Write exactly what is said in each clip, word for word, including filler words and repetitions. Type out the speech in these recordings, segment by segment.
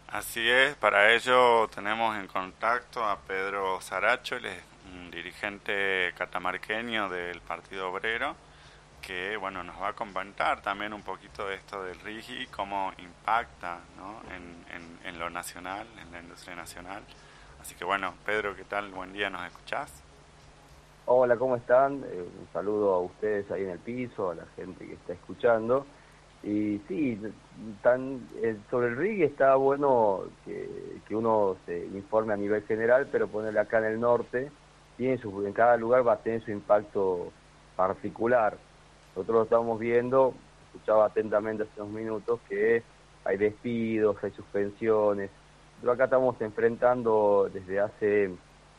Así es, para ello tenemos en contacto a Pedro Saracho, él es un dirigente catamarqueño del Partido Obrero, que bueno, nos va a comentar también un poquito de esto del RIGI, cómo impacta, ¿no? en, en, en lo nacional, en la industria nacional. Así que bueno, Pedro, ¿qué tal? Buen día, ¿nos escuchás? Hola, ¿cómo están? Eh, un saludo a ustedes ahí en el piso, a la gente que está escuchando. Y sí, tan, eh, sobre el R I G está bueno que, que uno se informe a nivel general, pero ponerle acá en el norte, tiene su, en cada lugar va a tener su impacto particular. Nosotros lo estamos viendo, escuchaba atentamente hace unos minutos, que hay despidos, hay suspensiones. Nosotros acá estamos enfrentando desde hace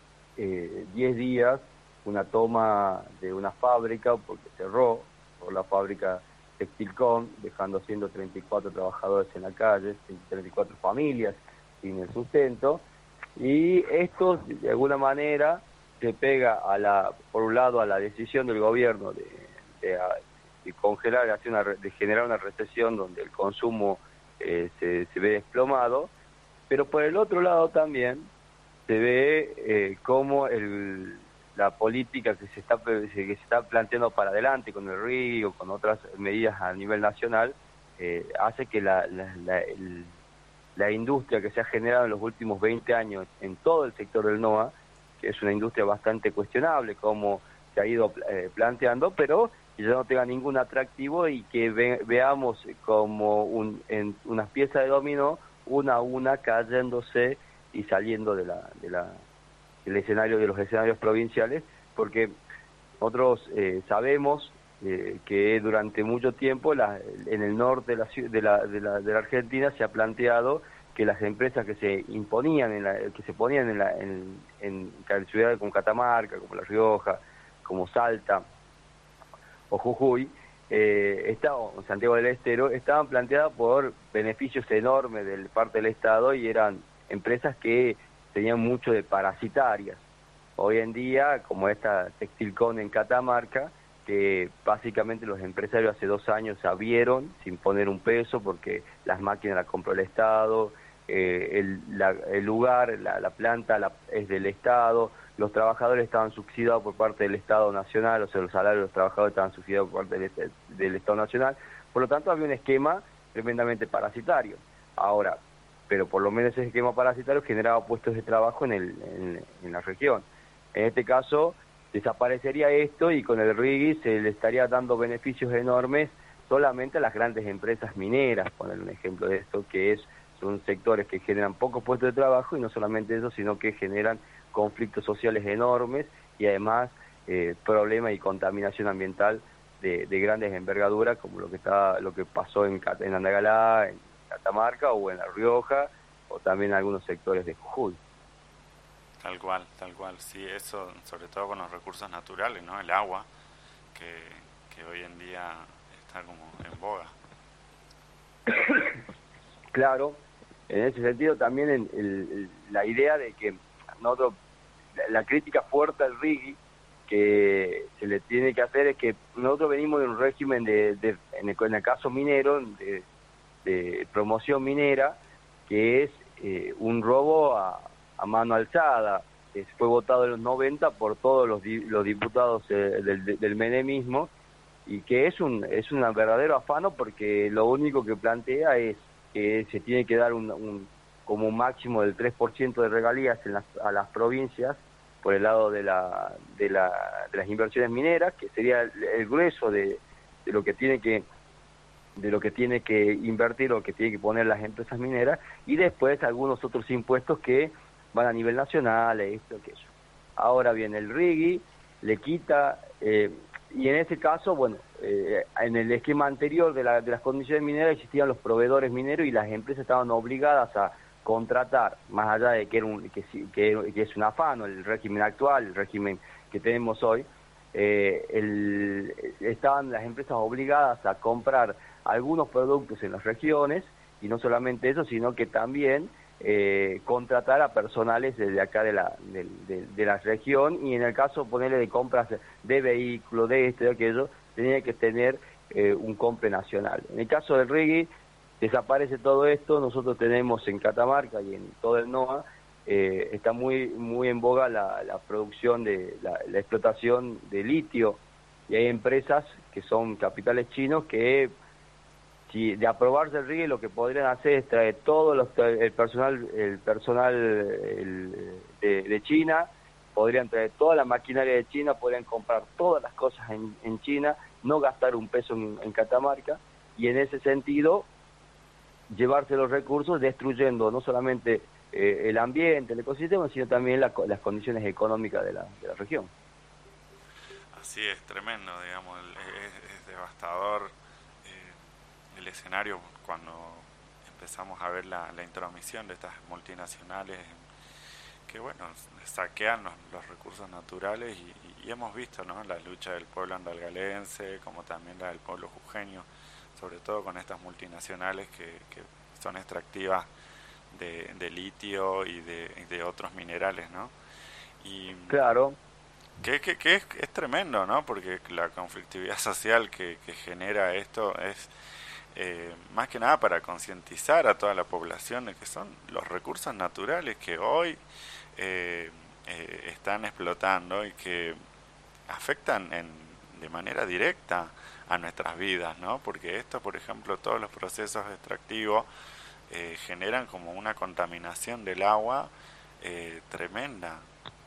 eh, diez días una toma de una fábrica porque cerró por la fábrica Textilcom, dejando ciento treinta y cuatro trabajadores en la calle, ciento treinta y cuatro familias sin el sustento, y esto de alguna manera se pega a la, por un lado, a la decisión del gobierno de, de, de congelar, hacer una, de generar una recesión donde el consumo eh, se, se ve desplomado, pero por el otro lado también se ve eh, cómo el, la política que se está que se está planteando para adelante con el R I O, con otras medidas a nivel nacional, eh, hace que la, la, la, el, la industria que se ha generado en los últimos veinte años en todo el sector del NOA, que es una industria bastante cuestionable, como se ha ido eh, planteando, pero que ya no tenga ningún atractivo y que ve, veamos como un, en unas piezas de dominó, una a una cayéndose y saliendo de la, de la, del escenario, de los escenarios provinciales, porque nosotros eh, sabemos eh, que durante mucho tiempo la, en el norte de la, de, la, de, la, de la Argentina se ha planteado que las empresas que se imponían, en la, que se ponían en, la, en, en, en ciudades como Catamarca, como La Rioja, como Salta o Jujuy, eh, está, o Santiago del Estero, estaban planteadas por beneficios enormes de parte del Estado y eran empresas que tenían mucho de parasitarias. Hoy en día, como esta Textilcon en Catamarca, que básicamente los empresarios hace dos años se abrieron sin poner un peso porque las máquinas las compró el Estado, eh, el, la, el lugar, la, la planta la, es del Estado, los trabajadores estaban subsidiados por parte del Estado Nacional, o sea, los salarios de los trabajadores estaban subsidiados por parte del, del Estado Nacional, por lo tanto había un esquema tremendamente parasitario. Ahora, pero por lo menos ese esquema parasitario generaba puestos de trabajo en, el, en, en la región. En este caso, desaparecería esto y con el R I G I se le estaría dando beneficios enormes solamente a las grandes empresas mineras, poner un ejemplo de esto, que es son sectores que generan pocos puestos de trabajo y no solamente eso, sino que generan conflictos sociales enormes y además eh, problemas y contaminación ambiental de, de grandes envergaduras, como lo que está, lo que pasó en, en Andagalá, en Catamarca o en La Rioja, o también en algunos sectores de Jujuy. Tal cual, tal cual, sí, eso sobre todo con los recursos naturales, ¿no? El agua, que, que hoy en día está como en boga. Claro, en ese sentido también el, el, la idea de que nosotros, la, la crítica fuerte al R I G I que se le tiene que hacer es que nosotros venimos de un régimen de, de en, el, en el caso minero, de, de promoción minera, que es eh, un robo a, a mano alzada, que fue votado en los noventa por todos los, di, los diputados eh, del, del menemismo, y que es un es un verdadero afano porque lo único que plantea es que se tiene que dar un, un como un máximo del tres por ciento de regalías en las, a las provincias por el lado de la de, la, de las inversiones mineras, que sería el, el grueso de, de lo que tiene que de lo que tiene que invertir o que tiene que poner las empresas mineras, y después algunos otros impuestos que van a nivel nacional, esto, aquello. Ahora bien, el R I G I le quita, eh, y en ese caso, bueno, eh, en el esquema anterior de, la, de las condiciones mineras existían los proveedores mineros y las empresas estaban obligadas a contratar, más allá de que, era un, que, que, que es un afano el régimen actual, el régimen que tenemos hoy, eh, el, estaban las empresas obligadas a comprar algunos productos en las regiones, y no solamente eso, sino que también eh, contratar a personales desde acá de la, de, de, de la región, y en el caso ponerle de compras de vehículos, de esto y de aquello, tenía que tener eh, un compre nacional. En el caso del R I G I, desaparece todo esto, nosotros tenemos en Catamarca y en todo el NOA, eh, está muy muy en boga la, la producción de la, la explotación de litio, y hay empresas que son capitales chinos que, si de aprobarse el RIE, lo que podrían hacer es traer todo los, el personal el personal el, de, de China, podrían traer toda la maquinaria de China, podrían comprar todas las cosas en, en China, no gastar un peso en, en Catamarca, y en ese sentido llevarse los recursos, destruyendo no solamente eh, el ambiente, el ecosistema, sino también la, las condiciones económicas de la, de la región. Así es, tremendo, digamos, es, es devastador eh, el escenario cuando empezamos a ver la, la intromisión de estas multinacionales que, bueno, saquean los, los recursos naturales, y, y hemos visto, ¿no?, la lucha del pueblo andalgalense, como también la del pueblo jujeño, sobre todo con estas multinacionales que, que son extractivas de, de litio y de, de otros minerales, ¿no? Y Claro. que, que, que es, es tremendo, ¿no? Porque la conflictividad social que, que genera esto es eh, más que nada para concientizar a toda la población de que son los recursos naturales que hoy eh, eh, están explotando y que afectan en, de manera directa a nuestras vidas, ¿no? Porque esto, por ejemplo, todos los procesos extractivos eh, generan como una contaminación del agua eh, tremenda.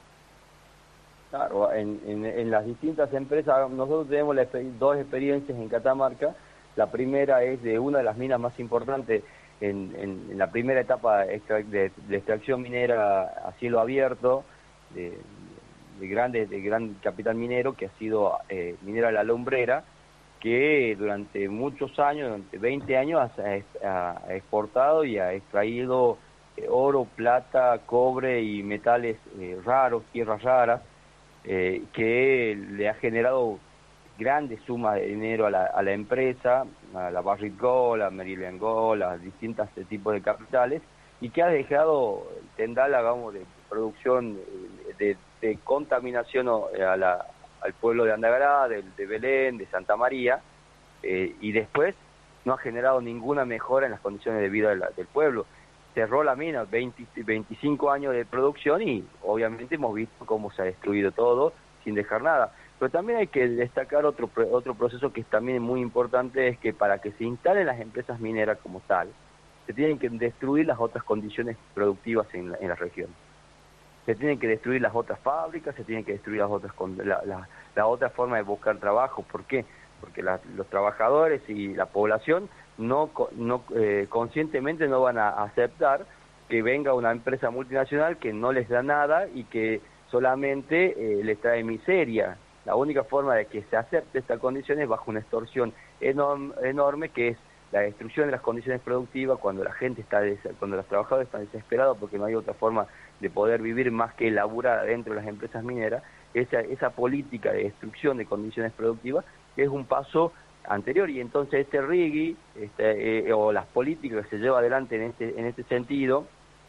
Claro, en, en, en las distintas empresas, nosotros tenemos la, dos experiencias en Catamarca. La primera es de una de las minas más importantes en, en, en la primera etapa extra, de, de extracción minera a cielo abierto, de, de, grande, de gran capital minero, que ha sido eh, Minera La Lumbrera, que durante muchos años, durante veinte años, ha, ha exportado y ha extraído eh, oro, plata, cobre y metales eh, raros, tierras raras, eh, que le ha generado grandes sumas de dinero a la, a la empresa, a la Barrick Gold, a Meridian Gold, a distintos tipos de capitales, y que ha dejado el tendal, hagamos, de producción, de, de contaminación a la, al pueblo de Andagrá, de, de Belén, de Santa María, eh, y después no ha generado ninguna mejora en las condiciones de vida de la, del pueblo. Cerró la mina, veinte, veinticinco años de producción, y obviamente hemos visto cómo se ha destruido todo sin dejar nada. Pero también hay que destacar otro otro proceso que es también muy importante, es que para que se instalen las empresas mineras como tal, se tienen que destruir las otras condiciones productivas en la, en la región. Se tienen que destruir las otras fábricas, se tienen que destruir las otras la, la, la otra forma de buscar trabajo. ¿Por qué? Porque la, los trabajadores y la población no, no eh, conscientemente no van a aceptar que venga una empresa multinacional que no les da nada y que solamente eh, les trae miseria. La única forma de que se acepte esta condición es bajo una extorsión enorme, enorme, que es la destrucción de las condiciones productivas, cuando la gente está, des cuando los trabajadores están desesperados porque no hay otra forma de poder vivir más que laburar dentro de las empresas mineras. Esa, esa política de destrucción de condiciones productivas es un paso anterior, y entonces este RIGI, este, eh, o las políticas que se lleva adelante en este, en este sentido,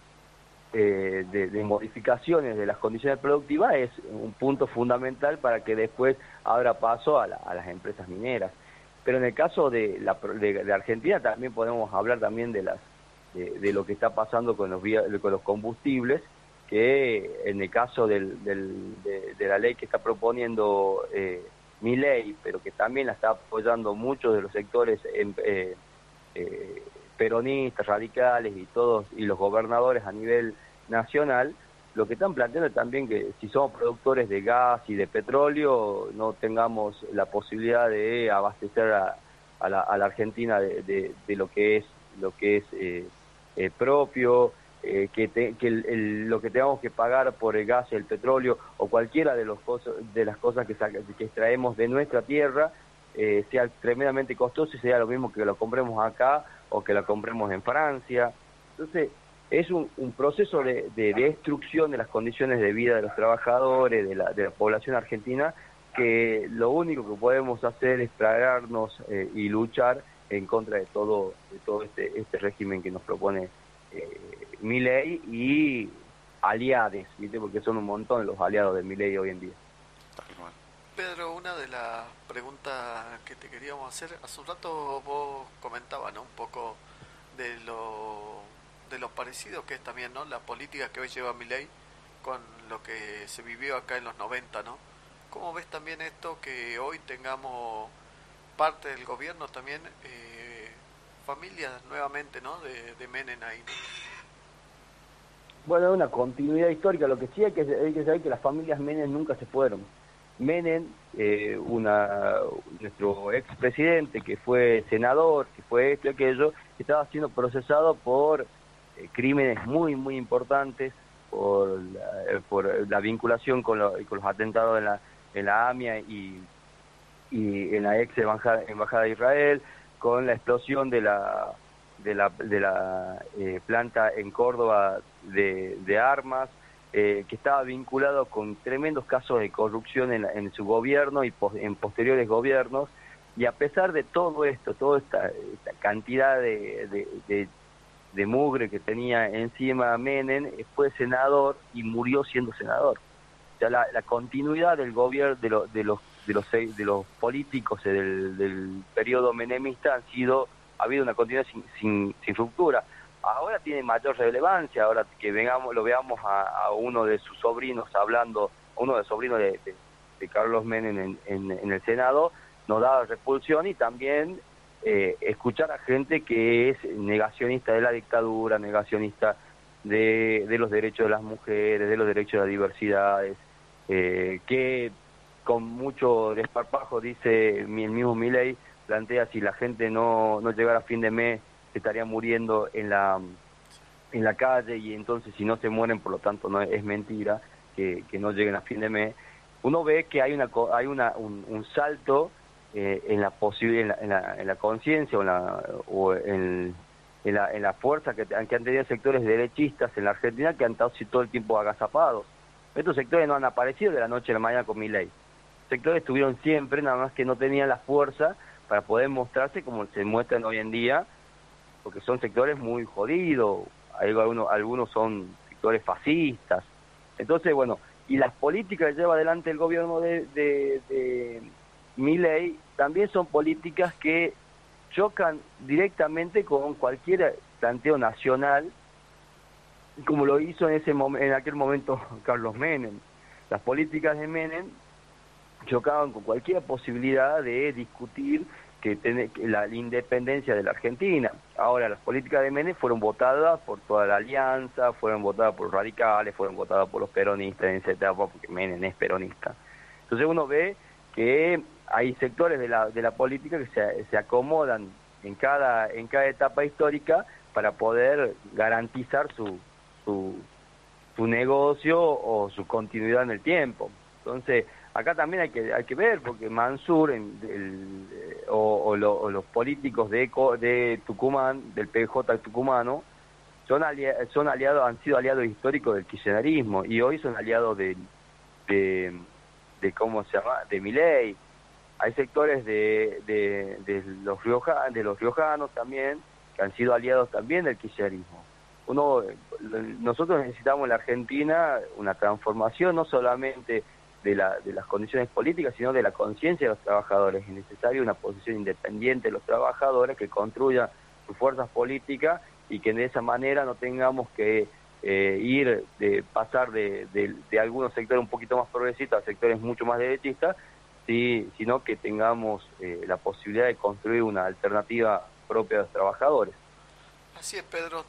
eh, de, de modificaciones de las condiciones productivas, es un punto fundamental para que después abra paso a, la, a las empresas mineras. Pero en el caso de, la, de, de Argentina también podemos hablar también de, las, de, de lo que está pasando con los, con los combustibles, que en el caso del, del, de, de la ley que está proponiendo eh, Milei, pero que también la está apoyando muchos de los sectores eh, eh, peronistas, radicales y todos, y los gobernadores a nivel nacional, lo que están planteando es también que si somos productores de gas y de petróleo, no tengamos la posibilidad de abastecer a, a, la, a la Argentina de, de, de lo que es lo que es eh, eh, propio, eh, que, te, que el, el, lo que tengamos que pagar por el gas, el petróleo o cualquiera de, los cosas, de las cosas que, saca, que extraemos de nuestra tierra, eh, sea tremendamente costoso y sea lo mismo que lo compremos acá o que lo compremos en Francia. Entonces, es un, un proceso de, de destrucción de las condiciones de vida de los trabajadores, de la, de la población argentina, que lo único que podemos hacer es plagarnos eh, y luchar en contra de todo, de todo este, este régimen que nos propone eh, Milei y aliados, ¿viste? Porque son un montón los aliados de Milei hoy en día. Pedro, una de las preguntas que te queríamos hacer, hace un rato vos comentabas, ¿no?, un poco de lo, de lo parecido que es también, ¿no? La política que hoy lleva Milei con lo que se vivió acá en los noventa, ¿no? ¿Cómo ves también esto que hoy tengamos parte del gobierno también, eh, familias nuevamente, ¿no? De, de Menem ahí, ¿no? Bueno, es una continuidad histórica. Lo que sí hay que, hay que saber que las familias Menem nunca se fueron. Menem, eh, una, nuestro expresidente que fue senador, que fue esto y aquello, estaba siendo procesado por eh, crímenes muy, muy importantes, por la, eh, por la vinculación con, lo, con los atentados en la, en la AMIA y, y en la ex embajada, embajada de Israel, con la explosión de la de la, de la eh, planta en Córdoba de, de armas, eh, que estaba vinculado con tremendos casos de corrupción en, en su gobierno y pos, en posteriores gobiernos, y a pesar de todo esto, toda esta, esta cantidad de, de, de, de mugre que tenía encima Menem, fue senador y murió siendo senador. O sea, la, la continuidad del gobierno, de, lo, de, los, de, los, de los políticos del, del periodo menemista han sido... ha habido una continuidad sin, sin, sin ruptura. Ahora tiene mayor relevancia, ahora que vengamos, lo veamos a, a uno de sus sobrinos hablando, a uno de los sobrinos de, de, de Carlos Menem en, en, en el Senado, nos da repulsión, y también eh, escuchar a gente que es negacionista de la dictadura, negacionista de, de los derechos de las mujeres, de los derechos de las diversidades, eh, que con mucho desparpajo dice el mismo Milei, plantea si la gente no, no llegara a fin de mes se estaría muriendo en la en la calle, y entonces si no se mueren, por lo tanto no es mentira que, que no lleguen a fin de mes. Uno ve que hay una hay una un, un salto eh, en la posible en la, en la, en la conciencia o en la o en, en la en la fuerza que, que han tenido sectores derechistas en la Argentina, que han estado todo el tiempo agazapados. Estos sectores no han aparecido de la noche a la mañana con Milei. Sectores estuvieron siempre, nada más que no tenían la fuerza para poder mostrarse como se muestran hoy en día, porque son sectores muy jodidos, hay algunos, algunos son sectores fascistas. Entonces, bueno, y las políticas que lleva adelante el gobierno de, de, de Milei también son políticas que chocan directamente con cualquier planteo nacional, como lo hizo en ese mom- en aquel momento Carlos Menem. Las políticas de Menem chocaban con cualquier posibilidad de discutir que, ten, que la, la independencia de la Argentina. Ahora, las políticas de Menem fueron votadas por toda la alianza, fueron votadas por los radicales, fueron votadas por los peronistas en esa etapa, porque Menem es peronista. Entonces uno ve que hay sectores de la, de la política que se, se acomodan en cada, en cada etapa histórica para poder garantizar su, su, su negocio o su continuidad en el tiempo. Entonces, acá también hay que hay que ver, porque Mansur en, el, eh, o, o, lo, o los políticos de de Tucumán, del P J tucumano, son alia, son aliados, han sido aliados históricos del kirchnerismo, y hoy son aliados de de, de cómo se llama, de Milei. Hay sectores de, de, de los riojanos, de los riojanos también, que han sido aliados también del kirchnerismo. Uno, nosotros necesitamos en la Argentina una transformación, no solamente de, la, de las condiciones políticas, sino de la conciencia de los trabajadores. Es necesaria una posición independiente de los trabajadores que construyan sus fuerzas políticas, y que de esa manera no tengamos que eh, ir, de pasar de, de, de algunos sectores un poquito más progresistas a sectores mucho más derechistas, sí, sino que tengamos eh, la posibilidad de construir una alternativa propia de los trabajadores. Así es, Pedro.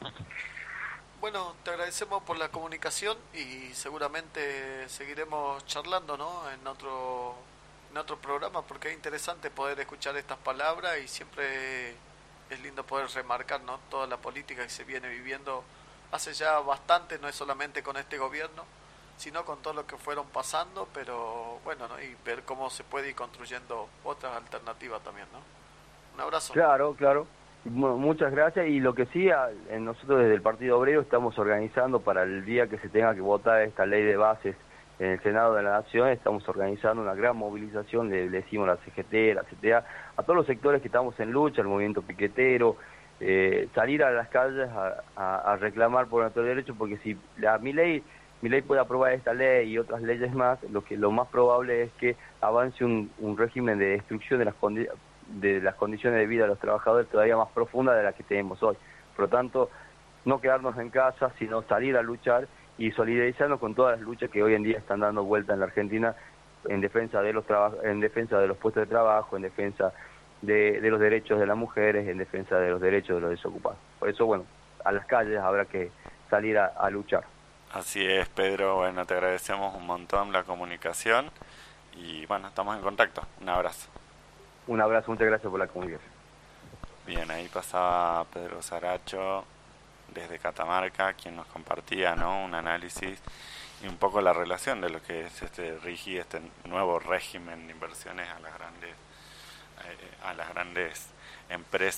Bueno, te agradecemos por la comunicación y seguramente seguiremos charlando, ¿no? En otro, en otro programa, porque es interesante poder escuchar estas palabras, y siempre es lindo poder remarcar, ¿no? Toda la política que se viene viviendo hace ya bastante, no es solamente con este gobierno, sino con todo lo que fueron pasando, pero bueno, ¿no? Y ver cómo se puede ir construyendo otras alternativas también, ¿no? Un abrazo. Claro, claro. Muchas gracias. Y lo que sí, nosotros desde el Partido Obrero estamos organizando para el día que se tenga que votar esta ley de bases en el Senado de la Nación, estamos organizando una gran movilización, le, le decimos a la C G T, la C T A, a todos los sectores que estamos en lucha, el movimiento piquetero, eh, salir a las calles a, a, a reclamar por nuestros derechos, porque si la, mi ley mi ley puede aprobar esta ley y otras leyes más, lo que lo más probable es que avance un, un régimen de destrucción de las condiciones de las condiciones de vida de los trabajadores todavía más profunda de la que tenemos hoy. Por lo tanto, no quedarnos en casa, sino salir a luchar y solidarizarnos con todas las luchas que hoy en día están dando vuelta en la Argentina en defensa de los traba- en defensa de los puestos de trabajo, en defensa de, de los derechos de las mujeres, en defensa de los derechos de los desocupados. Por eso, bueno, a las calles habrá que salir a, a luchar. Así es, Pedro. Bueno, te agradecemos un montón la comunicación y bueno, estamos en contacto. Un abrazo. Un abrazo, muchas gracias por la comunicación. Bien, ahí pasaba Pedro Saracho desde Catamarca, quien nos compartía, ¿no?, un análisis y un poco la relación de lo que es este RIGI, este nuevo régimen de inversiones a las grandes, eh, a las grandes empresas